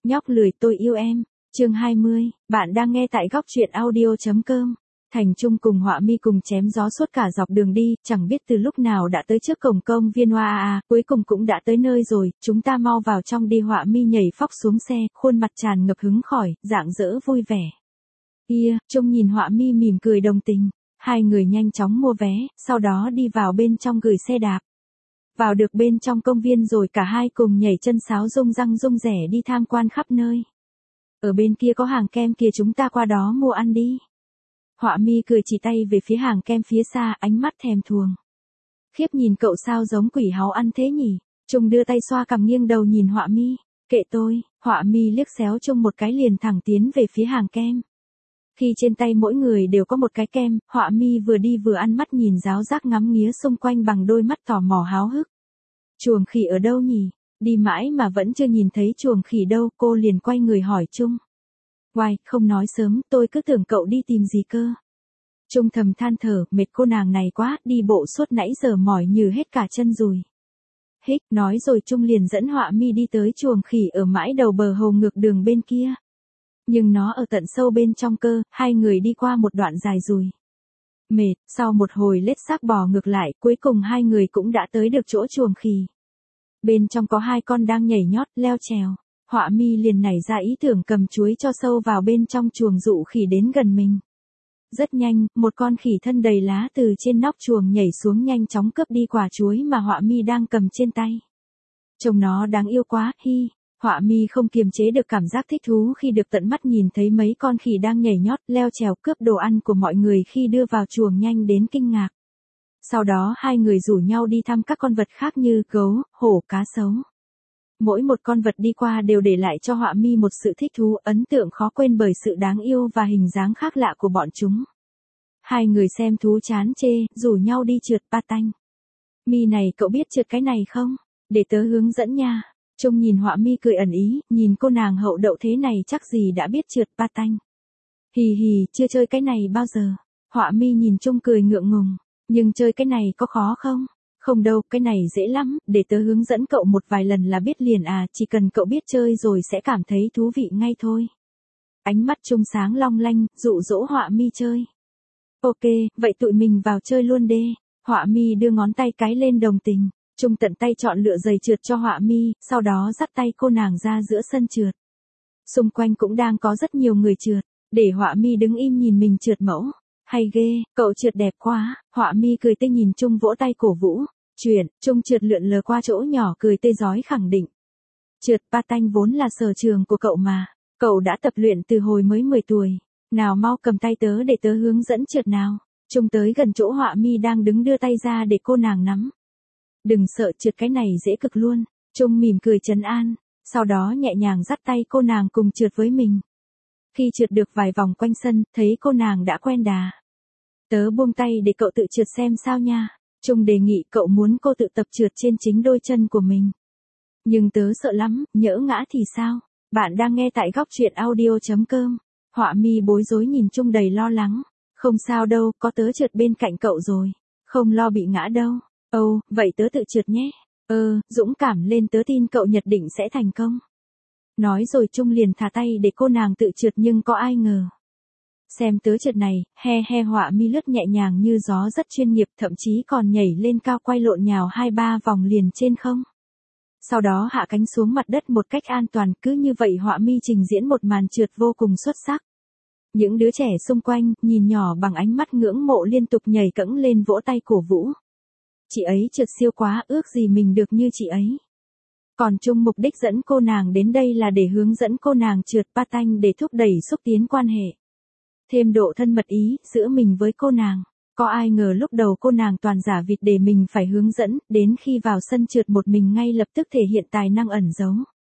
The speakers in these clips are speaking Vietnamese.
Nhóc lười tôi yêu em. Chương 20, bạn đang nghe tại góc truyện audio.com. Thành Trung cùng Họa Mi cùng chém gió suốt cả dọc đường đi, chẳng biết từ lúc nào đã tới trước cổng công viên Hoa cuối cùng cũng đã tới nơi rồi, chúng ta mau vào trong đi. Họa Mi nhảy phóc xuống xe, khuôn mặt tràn ngập hứng khởi, rạng rỡ vui vẻ. Trung nhìn Họa Mi mỉm cười đồng tình, hai người nhanh chóng mua vé, sau đó đi vào bên trong gửi xe đạp. Vào được bên trong công viên rồi cả hai cùng nhảy chân sáo rung răng rung rẻ đi tham quan khắp nơi. Ở bên kia có hàng kem kìa, chúng ta qua đó mua ăn đi. Họa Mi cười chỉ tay về phía hàng kem phía xa, ánh mắt thèm thuồng. Khiếp, nhìn cậu sao giống quỷ háu ăn thế nhỉ? Trung đưa tay xoa cằm nghiêng đầu nhìn Họa Mi. Kệ tôi. Họa Mi liếc xéo Trung một cái liền thẳng tiến về phía hàng kem. Khi trên tay mỗi người đều có một cái kem, Họa Mi vừa đi vừa ăn mắt nhìn ráo rác ngắm nghía xung quanh bằng đôi mắt tò mò háo hức. Chuồng khỉ ở đâu nhỉ? Đi mãi mà vẫn chưa nhìn thấy chuồng khỉ đâu, cô liền quay người hỏi Trung. Oai, không nói sớm, tôi cứ tưởng cậu đi tìm gì cơ. Trung thầm than thở, mệt cô nàng này quá, đi bộ suốt nãy giờ mỏi nhừ hết cả chân rồi. Hích, nói rồi Trung liền dẫn Họa Mi đi tới chuồng khỉ ở mãi đầu bờ hồ ngược đường bên kia. Nhưng nó ở tận sâu bên trong cơ, hai người đi qua một đoạn dài rồi. Mệt, sau một hồi lết xác bò ngược lại, cuối cùng hai người cũng đã tới được chỗ chuồng khỉ. Bên trong có hai con đang nhảy nhót, leo trèo. Họa Mi liền nảy ra ý tưởng cầm chuối cho sâu vào bên trong chuồng dụ khỉ đến gần mình. Rất nhanh, một con khỉ thân đầy lá từ trên nóc chuồng nhảy xuống nhanh chóng cướp đi quả chuối mà Họa Mi đang cầm trên tay. Trông nó đáng yêu quá, hi. Họa Mi không kiềm chế được cảm giác thích thú khi được tận mắt nhìn thấy mấy con khỉ đang nhảy nhót, leo trèo cướp đồ ăn của mọi người khi đưa vào chuồng nhanh đến kinh ngạc. Sau đó hai người rủ nhau đi thăm các con vật khác như gấu, hổ, cá sấu. Mỗi một con vật đi qua đều để lại cho Họa Mi một sự thích thú ấn tượng khó quên bởi sự đáng yêu và hình dáng khác lạ của bọn chúng. Hai người xem thú chán chê, rủ nhau đi trượt patin. Mi này, cậu biết trượt cái này không? Để tớ hướng dẫn nha. Trung nhìn Họa Mi cười ẩn ý, nhìn cô nàng hậu đậu thế này chắc gì đã biết trượt patin. Hì hì, chưa chơi cái này bao giờ. Họa Mi nhìn Trung cười ngượng ngùng. Nhưng chơi cái này có khó không? Không đâu, cái này dễ lắm, để tớ hướng dẫn cậu một vài lần là biết liền à, chỉ cần cậu biết chơi rồi sẽ cảm thấy thú vị ngay thôi. Ánh mắt Trung sáng long lanh, dụ dỗ Họa Mi chơi. Ok, vậy tụi mình vào chơi luôn đê. Họa Mi đưa ngón tay cái lên đồng tình. Trung tận tay chọn lựa giày trượt cho Họa Mi, sau đó dắt tay cô nàng ra giữa sân trượt. Xung quanh cũng đang có rất nhiều người trượt, để Họa Mi đứng im nhìn mình trượt mẫu. Hay ghê, cậu trượt đẹp quá. Họa Mi cười tê nhìn Trung vỗ tay cổ vũ. Trung trượt lượn lờ qua chỗ nhỏ cười tê rói khẳng định. Trượt patin vốn là sở trường của cậu mà. Cậu đã tập luyện từ hồi mới 10 tuổi. Nào mau cầm tay tớ để tớ hướng dẫn trượt nào. Trung tới gần chỗ Họa Mi đang đứng đưa tay ra để cô nàng nắm. Đừng sợ, trượt cái này dễ cực luôn. Trung mỉm cười trấn an. Sau đó nhẹ nhàng dắt tay cô nàng cùng trượt với mình. Khi trượt được vài vòng quanh sân, thấy cô nàng đã quen đà. Tớ buông tay để cậu tự trượt xem sao nha. Trung đề nghị cậu muốn cô tự tập trượt trên chính đôi chân của mình. Nhưng tớ sợ lắm, nhỡ ngã thì sao? Bạn đang nghe tại góc truyện audio.com. Họa Mi bối rối nhìn Trung đầy lo lắng. Không sao đâu, có tớ trượt bên cạnh cậu rồi. Không lo bị ngã đâu. Ồ, vậy tớ tự trượt nhé. Dũng cảm lên, tớ tin cậu nhất định sẽ thành công. Nói rồi Trung liền thả tay để cô nàng tự trượt nhưng có ai ngờ. Xem tớ trượt này, he Họa Mi lướt nhẹ nhàng như gió rất chuyên nghiệp, thậm chí còn nhảy lên cao quay lộn nhào 2-3 vòng liền trên không. Sau đó hạ cánh xuống mặt đất một cách an toàn, cứ như vậy Họa Mi trình diễn một màn trượt vô cùng xuất sắc. Những đứa trẻ xung quanh, nhìn nhỏ bằng ánh mắt ngưỡng mộ liên tục nhảy cẫng lên vỗ tay cổ vũ. Chị ấy trượt siêu quá, ước gì mình được như chị ấy. Còn Trung mục đích dẫn cô nàng đến đây là để hướng dẫn cô nàng trượt patin để thúc đẩy xúc tiến quan hệ. Thêm độ thân mật ý giữa mình với cô nàng. Có ai ngờ lúc đầu cô nàng toàn giả vịt để mình phải hướng dẫn, đến khi vào sân trượt một mình ngay lập tức thể hiện tài năng ẩn giấu.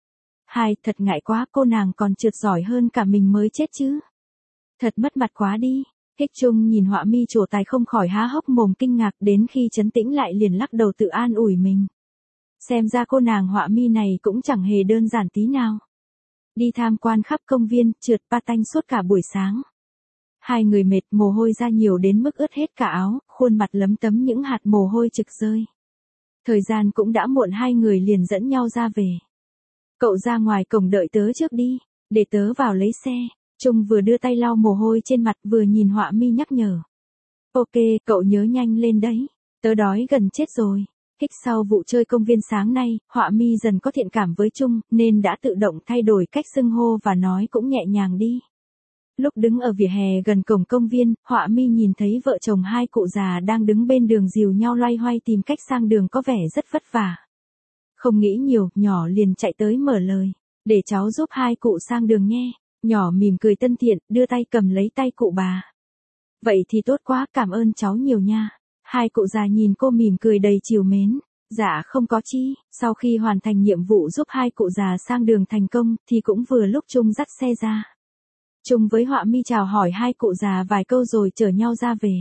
Thật ngại quá, cô nàng còn trượt giỏi hơn cả mình mới chết chứ. Thật mất mặt quá đi. Trung nhìn Họa Mi trổ tài không khỏi há hốc mồm kinh ngạc, đến khi trấn tĩnh lại liền lắc đầu tự an ủi mình. Xem ra cô nàng Họa Mi này cũng chẳng hề đơn giản tí nào. Đi tham quan khắp công viên, trượt patin suốt cả buổi sáng. Hai người mệt, mồ hôi ra nhiều đến mức ướt hết cả áo, khuôn mặt lấm tấm những hạt mồ hôi trực rơi. Thời gian cũng đã muộn, hai người liền dẫn nhau ra về. Cậu ra ngoài cổng đợi tớ trước đi, để tớ vào lấy xe. Trung vừa đưa tay lau mồ hôi trên mặt vừa nhìn Họa Mi nhắc nhở. Ok, cậu nhớ nhanh lên đấy, tớ đói gần chết rồi. Hích sau vụ chơi công viên sáng nay, Họa Mi dần có thiện cảm với Trung, nên đã tự động thay đổi cách xưng hô và nói cũng nhẹ nhàng đi. Lúc đứng ở vỉa hè gần cổng công viên, Họa Mi nhìn thấy vợ chồng hai cụ già đang đứng bên đường dìu nhau loay hoay tìm cách sang đường có vẻ rất vất vả. Không nghĩ nhiều, nhỏ liền chạy tới mở lời. Để cháu giúp hai cụ sang đường nghe. Nhỏ mỉm cười thân thiện, đưa tay cầm lấy tay cụ bà. Vậy thì tốt quá, cảm ơn cháu nhiều nha. Hai cụ già nhìn cô mỉm cười đầy trìu mến. Dạ không có chi, sau khi hoàn thành nhiệm vụ giúp hai cụ già sang đường thành công thì cũng vừa lúc Trung dắt xe ra. Trung với Họa Mi chào hỏi hai cụ già vài câu rồi chở nhau ra về.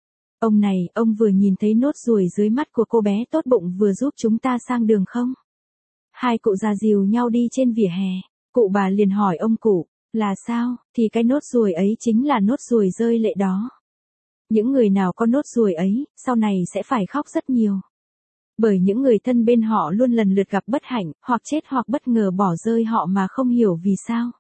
Ông này, ông vừa nhìn thấy nốt ruồi dưới mắt của cô bé tốt bụng vừa giúp chúng ta sang đường không? Hai cụ già dìu nhau đi trên vỉa hè. Cụ bà liền hỏi ông cụ, là sao? Thì cái nốt ruồi ấy chính là nốt ruồi rơi lệ đó. Những người nào có nốt ruồi ấy, sau này sẽ phải khóc rất nhiều. Bởi những người thân bên họ luôn lần lượt gặp bất hạnh, hoặc chết hoặc bất ngờ bỏ rơi họ mà không hiểu vì sao.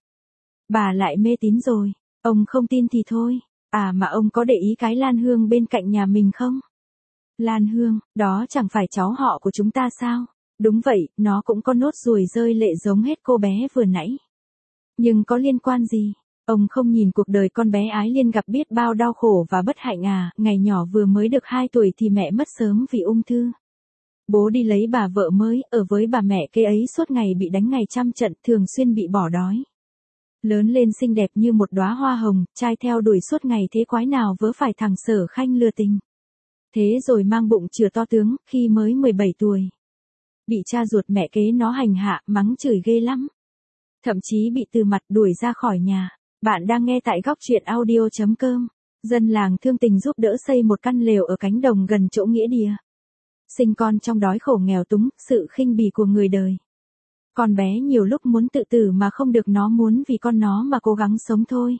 Bà lại mê tín rồi, ông không tin thì thôi. À mà ông có để ý cái Lan Hương bên cạnh nhà mình không? Lan Hương, đó chẳng phải cháu họ của chúng ta sao? Đúng vậy, nó cũng có nốt ruồi rơi lệ giống hết cô bé vừa nãy. Nhưng có liên quan gì? Ông không nhìn cuộc đời con bé Ái Liên gặp biết bao đau khổ và bất hạnh à, ngày nhỏ vừa mới được 2 tuổi thì mẹ mất sớm vì ung thư. Bố đi lấy bà vợ mới, ở với bà mẹ kế ấy suốt ngày bị đánh ngày trăm trận, thường xuyên bị bỏ đói. Lớn lên xinh đẹp như một đóa hoa hồng, trai theo đuổi suốt ngày thế quái nào vớ phải thằng Sở Khanh lừa tình. Thế rồi mang bụng chừa to tướng, khi mới 17 tuổi. Bị cha ruột mẹ kế nó hành hạ, mắng chửi ghê lắm. Thậm chí bị từ mặt đuổi ra khỏi nhà. Bạn đang nghe tại góc truyện audio.com. Dân làng thương tình giúp đỡ xây một căn lều ở cánh đồng gần chỗ nghĩa địa. Sinh con trong đói khổ nghèo túng, sự khinh bỉ của người đời. Con bé nhiều lúc muốn tự tử mà không được, nó muốn vì con nó mà cố gắng sống thôi.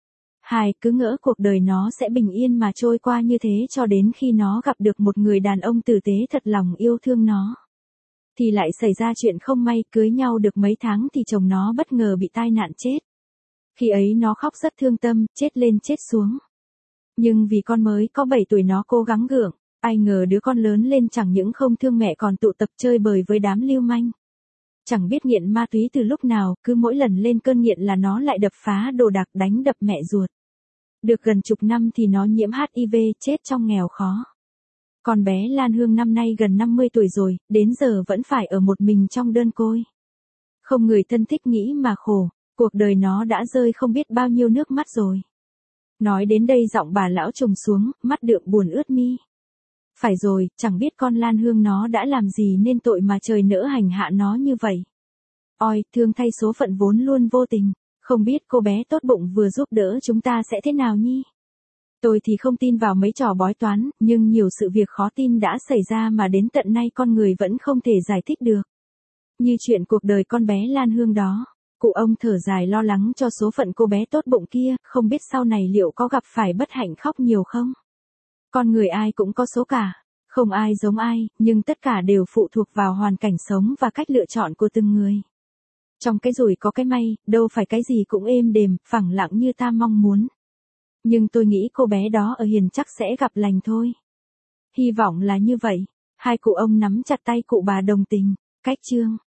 Cứ ngỡ cuộc đời nó sẽ bình yên mà trôi qua như thế cho đến khi nó gặp được một người đàn ông tử tế thật lòng yêu thương nó. Thì lại xảy ra chuyện không may, cưới nhau được mấy tháng thì chồng nó bất ngờ bị tai nạn chết. Khi ấy nó khóc rất thương tâm, chết lên chết xuống. Nhưng vì con mới có 7 tuổi nó cố gắng gượng, ai ngờ đứa con lớn lên chẳng những không thương mẹ còn tụ tập chơi bời với đám lưu manh. Chẳng biết nghiện ma túy từ lúc nào, cứ mỗi lần lên cơn nghiện là nó lại đập phá đồ đạc đánh đập mẹ ruột. Được gần chục năm thì nó nhiễm HIV, chết trong nghèo khó. Con bé Lan Hương năm nay gần 50 tuổi rồi, đến giờ vẫn phải ở một mình trong đơn côi. Không người thân thích nghĩ mà khổ, cuộc đời nó đã rơi không biết bao nhiêu nước mắt rồi. Nói đến đây giọng bà lão trùng xuống, mắt đượm buồn ướt mi. Phải rồi, chẳng biết con Lan Hương nó đã làm gì nên tội mà trời nỡ hành hạ nó như vậy. Ôi, thương thay số phận vốn luôn vô tình, không biết cô bé tốt bụng vừa giúp đỡ chúng ta sẽ thế nào nhi. Tôi thì không tin vào mấy trò bói toán, nhưng nhiều sự việc khó tin đã xảy ra mà đến tận nay con người vẫn không thể giải thích được. Như chuyện cuộc đời con bé Lan Hương đó. Cụ ông thở dài lo lắng cho số phận cô bé tốt bụng kia, không biết sau này liệu có gặp phải bất hạnh khóc nhiều không? Con người ai cũng có số cả, không ai giống ai, nhưng tất cả đều phụ thuộc vào hoàn cảnh sống và cách lựa chọn của từng người. Trong cái rủi có cái may, đâu phải cái gì cũng êm đềm, phẳng lặng như ta mong muốn. Nhưng tôi nghĩ cô bé đó ở hiền chắc sẽ gặp lành thôi. Hy vọng là như vậy. Hai cụ ông nắm chặt tay cụ bà đồng tình. Cách chương